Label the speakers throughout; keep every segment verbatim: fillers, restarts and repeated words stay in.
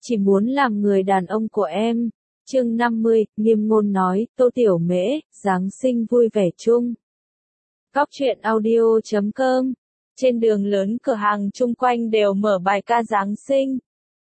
Speaker 1: chỉ muốn làm người đàn ông của em. Chương năm mươi, Nghiêm Ngôn nói, Tô Tiểu Mễ, Giáng sinh vui vẻ chung. Cóc truyện audio chấm com. Trên đường lớn cửa hàng chung quanh đều mở bài ca Giáng sinh.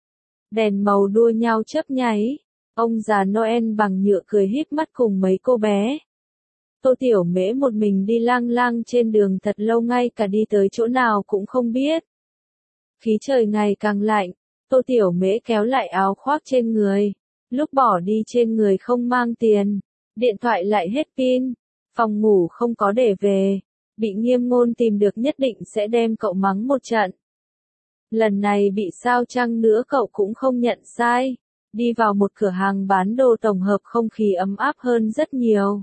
Speaker 1: Đèn màu đua nhau chớp nháy. Ông già Noel bằng nhựa cười híp mắt cùng mấy cô bé. Tô Tiểu Mễ một mình đi lang lang trên đường thật lâu, ngay cả đi tới chỗ nào cũng không biết. Khí trời ngày càng lạnh, Tô Tiểu Mễ kéo lại áo khoác trên người. Lúc bỏ đi trên người không mang tiền, điện thoại lại hết pin, phòng ngủ không có để về, bị Nghiêm Ngôn tìm được nhất định sẽ đem cậu mắng một trận. Lần này bị sao chăng nữa cậu cũng không nhận sai, đi vào một cửa hàng bán đồ tổng hợp, không khí ấm áp hơn rất nhiều.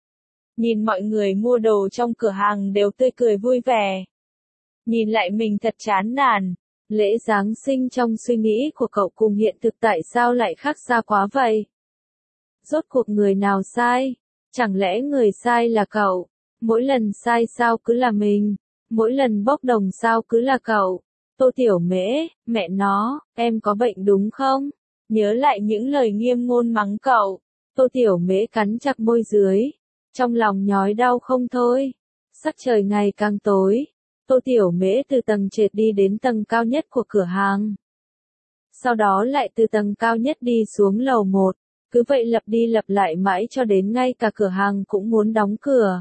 Speaker 1: Nhìn mọi người mua đồ trong cửa hàng đều tươi cười vui vẻ. Nhìn lại mình thật chán nản. Lễ Giáng sinh trong suy nghĩ của cậu cùng hiện thực tại sao lại khác xa quá vậy? Rốt cuộc người nào sai? Chẳng lẽ người sai là cậu? Mỗi lần sai sao cứ là mình? Mỗi lần bốc đồng sao cứ là cậu? Tô Tiểu Mễ, mẹ nó, em có bệnh đúng không? Nhớ lại những lời Nghiêm Ngôn mắng cậu. Tô Tiểu Mễ cắn chặt môi dưới. Trong lòng nhói đau không thôi. Sắc trời ngày càng tối. Tô Tiểu Mễ từ tầng trệt đi đến tầng cao nhất của cửa hàng. Sau đó lại từ tầng cao nhất đi xuống lầu một. Cứ vậy lặp đi lặp lại mãi cho đến ngay cả cửa hàng cũng muốn đóng cửa.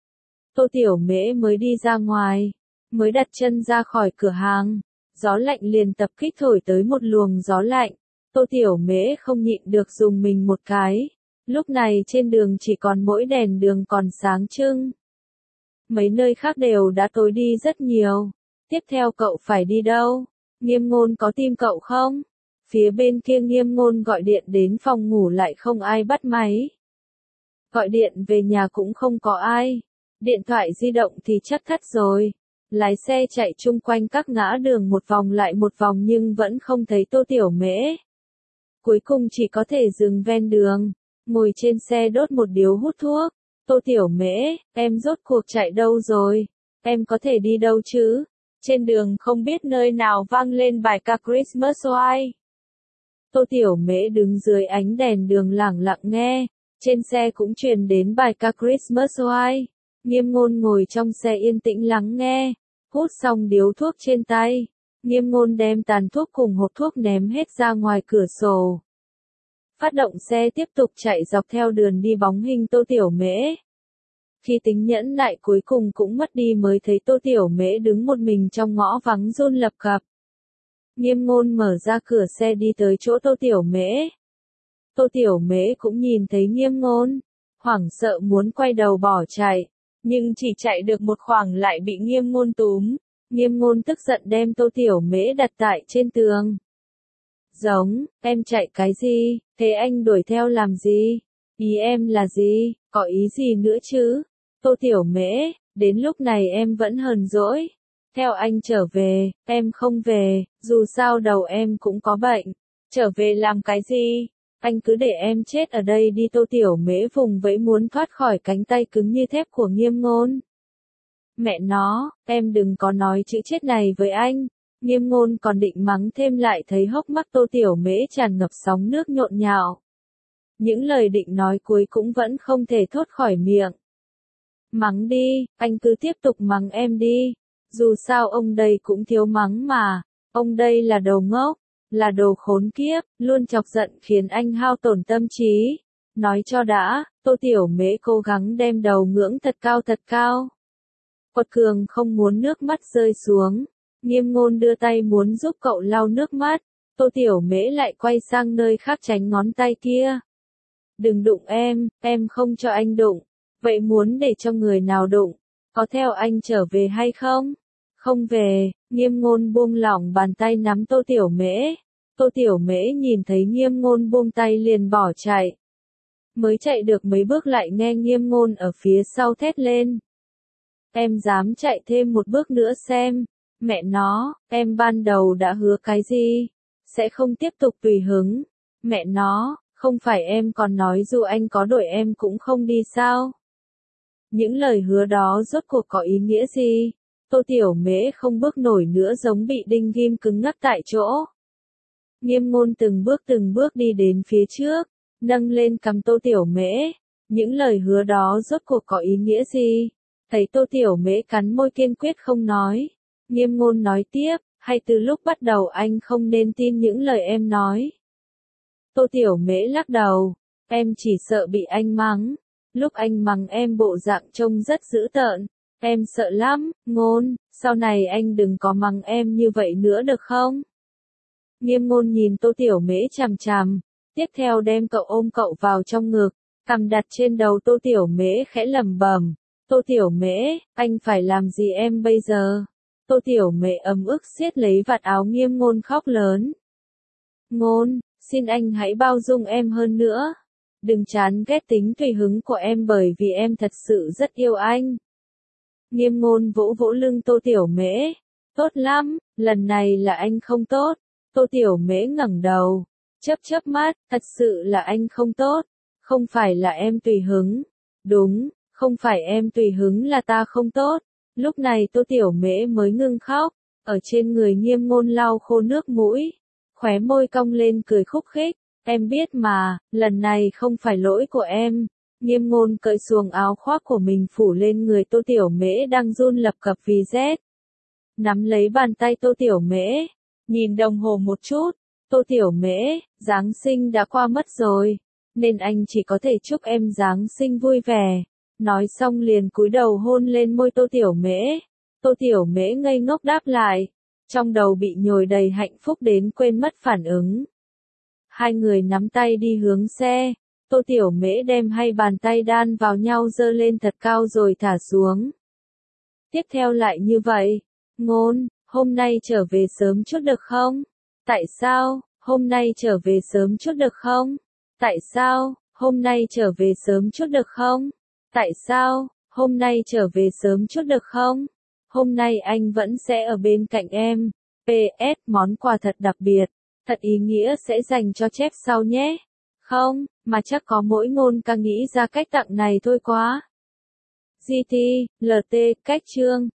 Speaker 1: Tô Tiểu Mễ mới đi ra ngoài. Mới đặt chân ra khỏi cửa hàng. Gió lạnh liền tập kích thổi tới một luồng gió lạnh. Tô Tiểu Mễ không nhịn được dùng mình một cái. Lúc này trên đường chỉ còn mỗi đèn đường còn sáng trưng. Mấy nơi khác đều đã tối đi rất nhiều. Tiếp theo cậu phải đi đâu? Nghiêm Ngôn có tìm cậu không? Phía bên kia Nghiêm Ngôn gọi điện đến phòng ngủ lại không ai bắt máy. Gọi điện về nhà cũng không có ai. Điện thoại di động thì chắc thất rồi. Lái xe chạy chung quanh các ngã đường một vòng lại một vòng nhưng vẫn không thấy Tô Tiểu Mễ. Cuối cùng chỉ có thể dừng ven đường, ngồi trên xe đốt một điếu hút thuốc. Tô Tiểu Mễ, em rốt cuộc chạy đâu rồi? Em có thể đi đâu chứ? Trên đường không biết nơi nào vang lên bài ca Christmas White. Tô Tiểu Mễ đứng dưới ánh đèn đường lẳng lặng nghe. Trên xe cũng truyền đến bài ca Christmas White. Nghiêm Ngôn ngồi trong xe yên tĩnh lắng nghe. Hút xong điếu thuốc trên tay. Nghiêm Ngôn đem tàn thuốc cùng hộp thuốc ném hết ra ngoài cửa sổ. Phát động xe tiếp tục chạy dọc theo đường đi bóng hình Tô Tiểu Mễ. Khi tính nhẫn nại cuối cùng cũng mất đi mới thấy Tô Tiểu Mễ đứng một mình trong ngõ vắng run lập cập. Nghiêm Ngôn mở ra cửa xe đi tới chỗ Tô Tiểu Mễ. Tô Tiểu Mễ cũng nhìn thấy Nghiêm Ngôn, hoảng sợ muốn quay đầu bỏ chạy, nhưng chỉ chạy được một khoảng lại bị Nghiêm Ngôn túm. Nghiêm Ngôn tức giận đem Tô Tiểu Mễ đặt tại trên tường. Giống, em chạy cái gì, thế anh đuổi theo làm gì? Ý em là gì, có ý gì nữa chứ? Tô Tiểu Mễ, đến lúc này em vẫn hờn dỗi. Theo anh trở về, em không về, dù sao đầu em cũng có bệnh. Trở về làm cái gì? Anh cứ để em chết ở đây đi. Tô Tiểu Mễ vùng vẫy muốn thoát khỏi cánh tay cứng như thép của Nghiêm Ngôn. Mẹ nó, em đừng có nói chữ chết này với anh. Nghiêm Ngôn còn định mắng thêm lại thấy hốc mắt Tô Tiểu Mễ tràn ngập sóng nước nhộn nhạo. Những lời định nói cuối cũng vẫn không thể thốt khỏi miệng. Mắng đi, anh cứ tiếp tục mắng em đi. Dù sao ông đây cũng thiếu mắng mà. Ông đây là đồ ngốc, là đồ khốn kiếp, luôn chọc giận khiến anh hao tổn tâm trí. Nói cho đã, Tô Tiểu Mễ cố gắng đem đầu ngưỡng thật cao thật cao. Quật cường không muốn nước mắt rơi xuống. Nghiêm Ngôn đưa tay muốn giúp cậu lau nước mắt. Tô Tiểu Mễ lại quay sang nơi khác tránh ngón tay kia. Đừng đụng em, em không cho anh đụng. Vậy muốn để cho người nào đụng? Có theo anh trở về hay không? Không về. Nghiêm Ngôn buông lỏng bàn tay nắm Tô Tiểu Mễ. Tô Tiểu Mễ nhìn thấy Nghiêm Ngôn buông tay liền bỏ chạy. Mới chạy được mấy bước lại nghe Nghiêm Ngôn ở phía sau thét lên. Em dám chạy thêm một bước nữa xem. Mẹ nó, em ban đầu đã hứa cái gì? Sẽ không tiếp tục tùy hứng. Mẹ nó, không phải em còn nói dù anh có đuổi em cũng không đi sao? Những lời hứa đó rốt cuộc có ý nghĩa gì? Tô Tiểu Mễ không bước nổi nữa, giống bị đinh ghim cứng ngắc tại chỗ. Nghiêm Ngôn từng bước từng bước đi đến phía trước, nâng lên cằm Tô Tiểu Mễ. Những lời hứa đó rốt cuộc có ý nghĩa gì? Thấy Tô Tiểu Mễ cắn môi kiên quyết không nói. Nghiêm Ngôn nói tiếp, hay từ lúc bắt đầu anh không nên tin những lời em nói. Tô Tiểu Mễ lắc đầu, em chỉ sợ bị anh mắng. Lúc anh mắng em bộ dạng trông rất dữ tợn, em sợ lắm. Ngôn, sau này anh đừng có mắng em như vậy nữa được không? Nghiêm Ngôn nhìn Tô Tiểu Mễ chằm chằm, tiếp theo đem cậu ôm cậu vào trong ngực, cằm đặt trên đầu Tô Tiểu Mễ khẽ lẩm bẩm, Tô Tiểu Mễ, anh phải làm gì em bây giờ? Tô Tiểu Mễ ấm ức siết lấy vạt áo Nghiêm Ngôn khóc lớn. Ngôn, xin anh hãy bao dung em hơn nữa. Đừng chán ghét tính tùy hứng của em bởi vì em thật sự rất yêu anh. Nghiêm Ngôn vỗ vỗ lưng Tô Tiểu Mễ. Tốt lắm, lần này là anh không tốt. Tô Tiểu Mễ ngẩng đầu, chớp chớp mắt, thật sự là anh không tốt. Không phải là em tùy hứng. Đúng, không phải em tùy hứng là ta không tốt. Lúc này Tô Tiểu Mễ mới ngưng khóc, ở trên người Nghiêm Ngôn lau khô nước mũi, khóe môi cong lên cười khúc khích, em biết mà, lần này không phải lỗi của em. Nghiêm Ngôn cởi xuồng áo khoác của mình phủ lên người Tô Tiểu Mễ đang run lập cập vì rét. Nắm lấy bàn tay Tô Tiểu Mễ, nhìn đồng hồ một chút, Tô Tiểu Mễ, Giáng sinh đã qua mất rồi, nên anh chỉ có thể chúc em Giáng sinh vui vẻ. Nói xong liền cúi đầu hôn lên môi Tô Tiểu Mễ. Tô Tiểu Mễ ngây ngốc đáp lại, trong đầu bị nhồi đầy hạnh phúc đến quên mất phản ứng. Hai người nắm tay đi hướng xe, Tô Tiểu Mễ đem hai bàn tay đan vào nhau giơ lên thật cao rồi thả xuống. Tiếp theo lại như vậy, Ngôn, hôm nay trở về sớm chút được không? Tại sao, hôm nay trở về sớm chút được không? Tại sao, hôm nay trở về sớm chút được không? Tại sao, hôm nay trở về sớm chút được không? Hôm nay anh vẫn sẽ ở bên cạnh em. pê ét món quà thật đặc biệt, thật ý nghĩa sẽ dành cho chép sau nhé. Không, mà chắc có mỗi Ngôn ca nghĩ ra cách tặng này thôi quá. giê tê, lờ tê, cách chương.